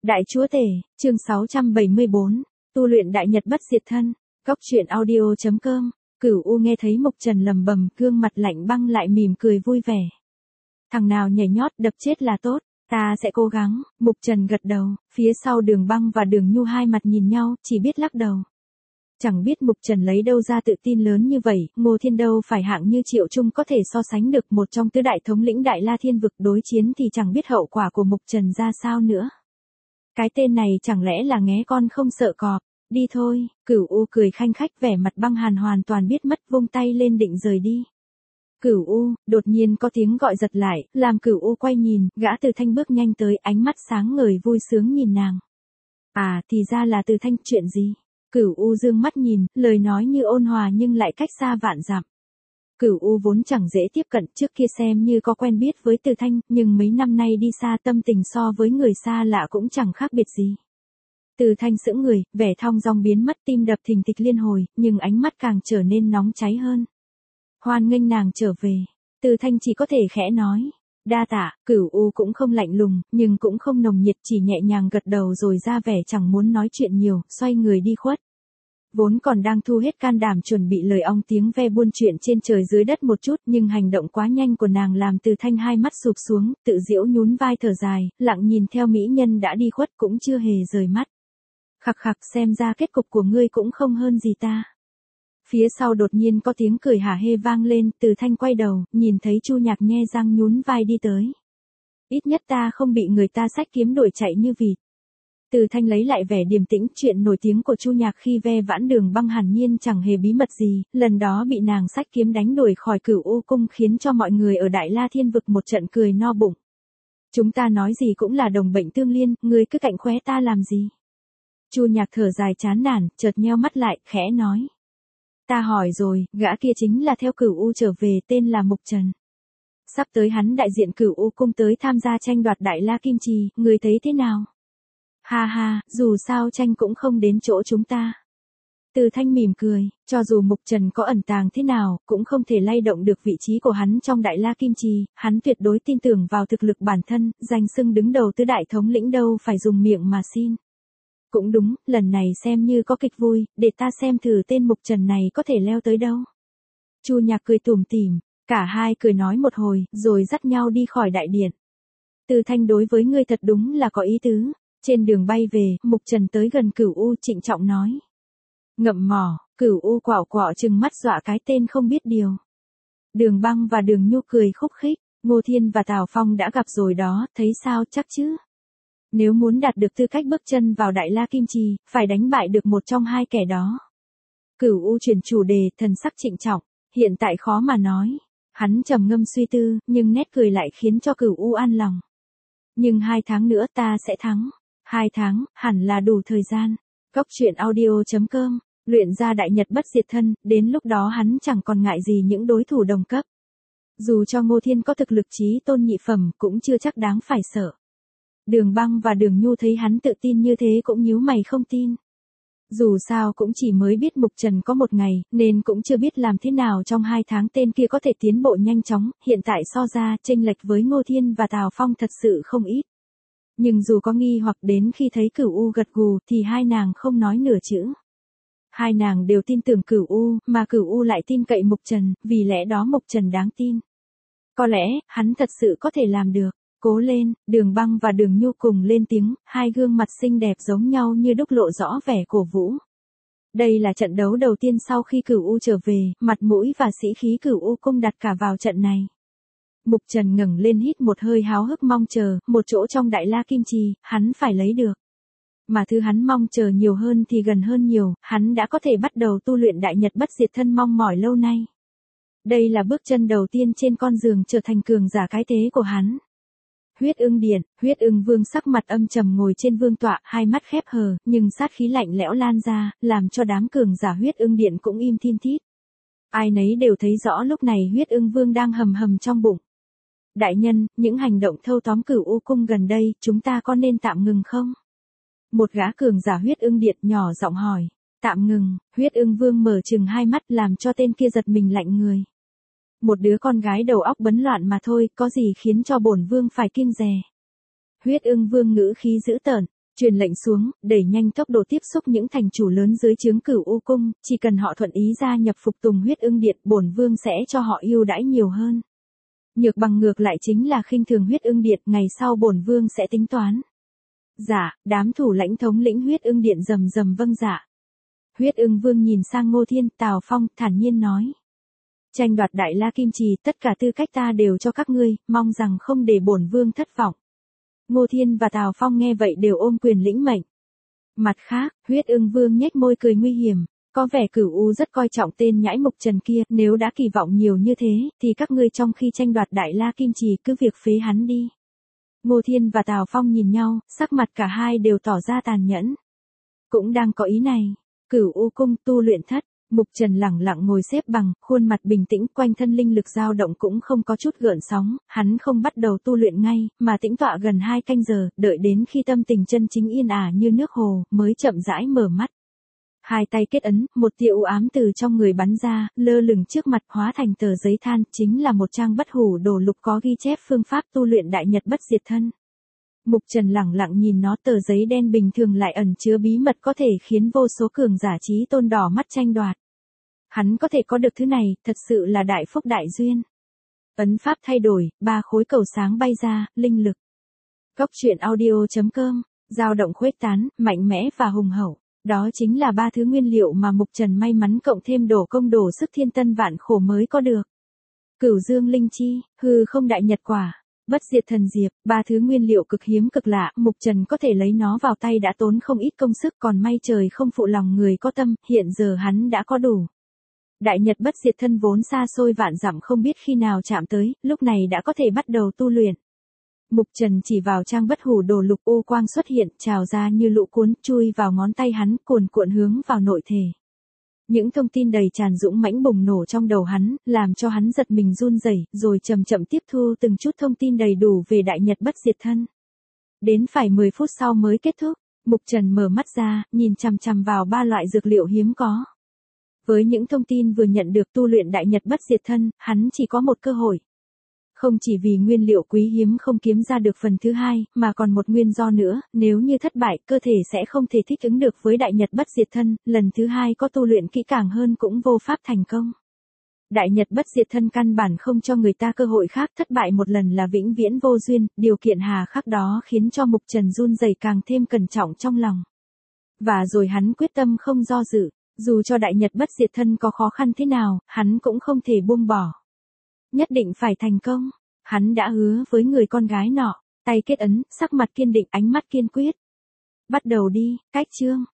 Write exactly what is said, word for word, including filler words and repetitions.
Đại chúa tể, chương sáu trăm bảy mươi bốn, tu luyện đại nhật bất diệt thân, góc truyện audio.com, Cửu U nghe thấy Mục Trần lầm bầm, gương mặt lạnh băng lại mỉm cười vui vẻ. Thằng nào nhảy nhót đập chết là tốt, ta sẽ cố gắng. Mục Trần gật đầu, phía sau Đường Băng và Đường Nhu hai mặt nhìn nhau, chỉ biết lắc đầu. Chẳng biết Mục Trần lấy đâu ra tự tin lớn như vậy, Ngô Thiên đâu phải hạng như Triệu Trung có thể so sánh được, một trong tứ đại thống lĩnh Đại La Thiên vực, đối chiến thì chẳng biết hậu quả của Mục Trần ra sao nữa. Cái tên này chẳng lẽ là nghé con không sợ cọp, đi thôi. Cửu U cười khanh khách, vẻ mặt băng hàn hoàn toàn biết mất, vung tay lên định rời đi. Cửu U, đột nhiên có tiếng gọi giật lại, làm Cửu U quay nhìn, gã Từ Thanh bước nhanh tới, ánh mắt sáng ngời vui sướng nhìn nàng. À, thì ra là Từ Thanh, chuyện gì? Cửu U dương mắt nhìn, lời nói như ôn hòa nhưng lại cách xa vạn dặm. Cửu U vốn chẳng dễ tiếp cận, trước kia xem như có quen biết với Từ Thanh, nhưng mấy năm nay đi xa, tâm tình so với người xa lạ cũng chẳng khác biệt gì. Từ Thanh sững người, vẻ thong dong biến mất, tim đập thình thịch liên hồi, nhưng ánh mắt càng trở nên nóng cháy hơn. Hoan nghênh nàng trở về. Từ Thanh chỉ có thể khẽ nói. Đa tạ. Cửu U cũng không lạnh lùng, nhưng cũng không nồng nhiệt, chỉ nhẹ nhàng gật đầu rồi ra vẻ chẳng muốn nói chuyện nhiều, xoay người đi khuất. Vốn còn đang thu hết can đảm chuẩn bị lời ong tiếng ve buôn chuyện trên trời dưới đất một chút, nhưng hành động quá nhanh của nàng làm Từ Thanh hai mắt sụp xuống, tự giễu nhún vai thở dài, lặng nhìn theo mỹ nhân đã đi khuất, cũng chưa hề rời mắt. Khặc khặc, xem ra kết cục của ngươi cũng không hơn gì ta. Phía sau đột nhiên có tiếng cười hả hê vang lên, Từ Thanh quay đầu, nhìn thấy Chu Nhạc nhe răng nhún vai đi tới. Ít nhất ta không bị người ta xách kiếm đuổi chạy như vịt. Từ Thanh lấy lại vẻ điềm tĩnh, chuyện nổi tiếng của Chu Nhạc khi ve vãn Đường Băng hẳn nhiên chẳng hề bí mật gì, lần đó bị nàng xách kiếm đánh đuổi khỏi Cửu U cung khiến cho mọi người ở Đại La Thiên vực một trận cười no bụng. Chúng ta nói gì cũng là đồng bệnh tương liên, ngươi cứ cạnh khóe ta làm gì? Chu Nhạc thở dài chán nản, chợt nheo mắt lại, khẽ nói. Ta hỏi rồi, gã kia chính là theo Cửu U trở về, tên là Mục Trần. Sắp tới hắn đại diện Cửu U cung tới tham gia tranh đoạt Đại La Kim Trì, ngươi thấy thế nào? Ha ha, dù sao tranh cũng không đến chỗ chúng ta. Từ Thanh mỉm cười, cho dù Mục Trần có ẩn tàng thế nào, cũng không thể lay động được vị trí của hắn trong Đại La Kim Trì, hắn tuyệt đối tin tưởng vào thực lực bản thân, danh xưng đứng đầu tứ đại thống lĩnh đâu phải dùng miệng mà xin. Cũng đúng, lần này xem như có kịch vui, để ta xem thử tên Mục Trần này có thể leo tới đâu. Chu Nhạc cười tủm tỉm, cả hai cười nói một hồi, rồi dắt nhau đi khỏi đại điện. Từ Thanh, đối với ngươi thật đúng là có ý tứ. Trên đường bay về, Mục Trần tới gần Cửu U trịnh trọng nói. Ngậm mỏ. Cửu U quạo quạo trừng mắt dọa cái tên không biết điều. Đường Băng và Đường Nhu cười khúc khích, Ngô Thiên và Tào Phong đã gặp rồi đó, thấy sao, chắc chứ? Nếu muốn đạt được tư cách bước chân vào Đại La Kim Trì, phải đánh bại được một trong hai kẻ đó. Cửu U chuyển chủ đề, thần sắc trịnh trọng, hiện tại khó mà nói. Hắn trầm ngâm suy tư, nhưng nét cười lại khiến cho Cửu U an lòng. Nhưng hai tháng nữa ta sẽ thắng. Hai tháng, hẳn là đủ thời gian. Góc truyện audio.com, luyện ra đại nhật bất diệt thân, đến lúc đó hắn chẳng còn ngại gì những đối thủ đồng cấp. Dù cho Ngô Thiên có thực lực chí tôn nhị phẩm, cũng chưa chắc đáng phải sợ. Đường Băng và Đường Nhu thấy hắn tự tin như thế cũng nhíu mày không tin. Dù sao cũng chỉ mới biết Mục Trần có một ngày, nên cũng chưa biết làm thế nào trong hai tháng tên kia có thể tiến bộ nhanh chóng, hiện tại so ra, chênh lệch với Ngô Thiên và Tào Phong thật sự không ít. Nhưng dù có nghi hoặc, đến khi thấy Cửu U gật gù, thì hai nàng không nói nửa chữ. Hai nàng đều tin tưởng Cửu U, mà Cửu U lại tin cậy Mục Trần, vì lẽ đó Mục Trần đáng tin. Có lẽ, hắn thật sự có thể làm được. Cố lên. Đường Băng và Đường Nhu cùng lên tiếng, hai gương mặt xinh đẹp giống nhau như đúc lộ rõ vẻ cổ vũ. Đây là trận đấu đầu tiên sau khi Cửu U trở về, mặt mũi và sĩ khí Cửu U cung đặt cả vào trận này. Mục Trần ngẩng lên hít một hơi háo hức mong chờ, một chỗ trong Đại La Kim Trì, hắn phải lấy được. Mà thứ hắn mong chờ nhiều hơn thì gần hơn nhiều, hắn đã có thể bắt đầu tu luyện đại nhật bất diệt thân mong mỏi lâu nay. Đây là bước chân đầu tiên trên con đường trở thành cường giả cái thế của hắn. Huyết Ưng Điện, Huyết Ưng Vương sắc mặt âm trầm ngồi trên vương tọa, hai mắt khép hờ, nhưng sát khí lạnh lẽo lan ra, làm cho đám cường giả Huyết Ưng Điện cũng im thin thít. Ai nấy đều thấy rõ lúc này Huyết Ưng Vương đang hầm hầm trong bụng. Đại nhân, những hành động thâu tóm Cửu U cung gần đây, chúng ta có nên tạm ngừng không? Một gã cường giả Huyết Ưng Điện nhỏ giọng hỏi. Tạm ngừng. Huyết Ưng Vương mở trừng hai mắt, làm cho tên kia giật mình lạnh người. Một đứa con gái đầu óc bấn loạn mà thôi, có gì khiến cho bổn vương phải kiêng dè. Huyết Ưng Vương ngữ khí dữ tợn. Truyền lệnh xuống, đẩy nhanh tốc độ tiếp xúc những thành chủ lớn dưới trướng Cửu U cung, chỉ cần họ thuận ý gia nhập phục tùng Huyết Ưng Điện, bổn vương sẽ cho họ ưu đãi nhiều hơn. Nhược Bằng ngược lại chính là khinh thường Huyết Ưng Điện, ngày sau bổn vương sẽ tính toán. Dạ, đám thủ lãnh thống lĩnh Huyết Ưng Điện rầm rầm vâng dạ. Huyết Ưng Vương nhìn sang Ngô Thiên, Tào Phong, thản nhiên nói. Tranh đoạt Đại La Kim Trì, tất cả tư cách ta đều cho các ngươi, mong rằng không để bổn vương thất vọng. Ngô Thiên và Tào Phong nghe vậy đều ôm quyền lĩnh mệnh. Mặt khác, Huyết Ưng Vương nhếch môi cười nguy hiểm, có vẻ Cửu U rất coi trọng tên nhãi Mục Trần kia, nếu đã kỳ vọng nhiều như thế, thì các ngươi trong khi tranh đoạt Đại La Kim Trì cứ việc phế hắn đi. Ngô Thiên và Tào Phong nhìn nhau, sắc mặt cả hai đều tỏ ra tàn nhẫn. Cũng đang có ý này, Cửu U cung tu luyện thất, Mục Trần lẳng lặng ngồi xếp bằng, khuôn mặt bình tĩnh, quanh thân linh lực dao động cũng không có chút gợn sóng, hắn không bắt đầu tu luyện ngay, mà tĩnh tọa gần hai canh giờ, đợi đến khi tâm tình chân chính yên ả như nước hồ, mới chậm rãi mở mắt. Hai tay kết ấn, một tia u ám từ trong người bắn ra, lơ lửng trước mặt hóa thành tờ giấy than, chính là một trang bất hủ đồ lục có ghi chép phương pháp tu luyện đại nhật bất diệt thân. Mục Trần lẳng lặng nhìn nó, tờ giấy đen bình thường lại ẩn chứa bí mật có thể khiến vô số cường giả trí tôn đỏ mắt tranh đoạt. Hắn có thể có được thứ này, thật sự là đại phúc đại duyên. Ấn pháp thay đổi, ba khối cầu sáng bay ra, linh lực. Góc truyện audio chấm com, dao động khuếch tán, mạnh mẽ và hùng hậu. Đó chính là ba thứ nguyên liệu mà Mục Trần may mắn cộng thêm đổ công đổ sức thiên tân vạn khổ mới có được. Cửu Dương Linh Chi, hư không đại nhật quả, bất diệt thần diệp, ba thứ nguyên liệu cực hiếm cực lạ, Mục Trần có thể lấy nó vào tay đã tốn không ít công sức, còn may trời không phụ lòng người có tâm, hiện giờ hắn đã có đủ. Đại nhật bất diệt thân vốn xa xôi vạn dặm không biết khi nào chạm tới, lúc này đã có thể bắt đầu tu luyện. Mục Trần chỉ vào trang bất hủ đồ lục, ô quang xuất hiện, trào ra như lũ cuốn, chui vào ngón tay hắn, cuồn cuộn hướng vào nội thể. Những thông tin đầy tràn dũng mãnh bùng nổ trong đầu hắn, làm cho hắn giật mình run rẩy, rồi chậm chậm tiếp thu từng chút thông tin đầy đủ về đại nhật bất diệt thân. Đến phải mười phút sau mới kết thúc, Mục Trần mở mắt ra, nhìn chằm chằm vào ba loại dược liệu hiếm có. Với những thông tin vừa nhận được tu luyện đại nhật bất diệt thân, hắn chỉ có một cơ hội. Không chỉ vì nguyên liệu quý hiếm không kiếm ra được phần thứ hai, mà còn một nguyên do nữa, nếu như thất bại, cơ thể sẽ không thể thích ứng được với đại nhật bất diệt thân, lần thứ hai có tu luyện kỹ càng hơn cũng vô pháp thành công. Đại nhật bất diệt thân căn bản không cho người ta cơ hội khác, thất bại một lần là vĩnh viễn vô duyên, điều kiện hà khắc đó khiến cho Mục Trần run rẩy càng thêm cẩn trọng trong lòng. Và rồi hắn quyết tâm không do dự, dù cho đại nhật bất diệt thân có khó khăn thế nào, hắn cũng không thể buông bỏ. Nhất định phải thành công, hắn đã hứa với người con gái nọ, tay kết ấn, sắc mặt kiên định, ánh mắt kiên quyết. Bắt đầu đi, cách chương.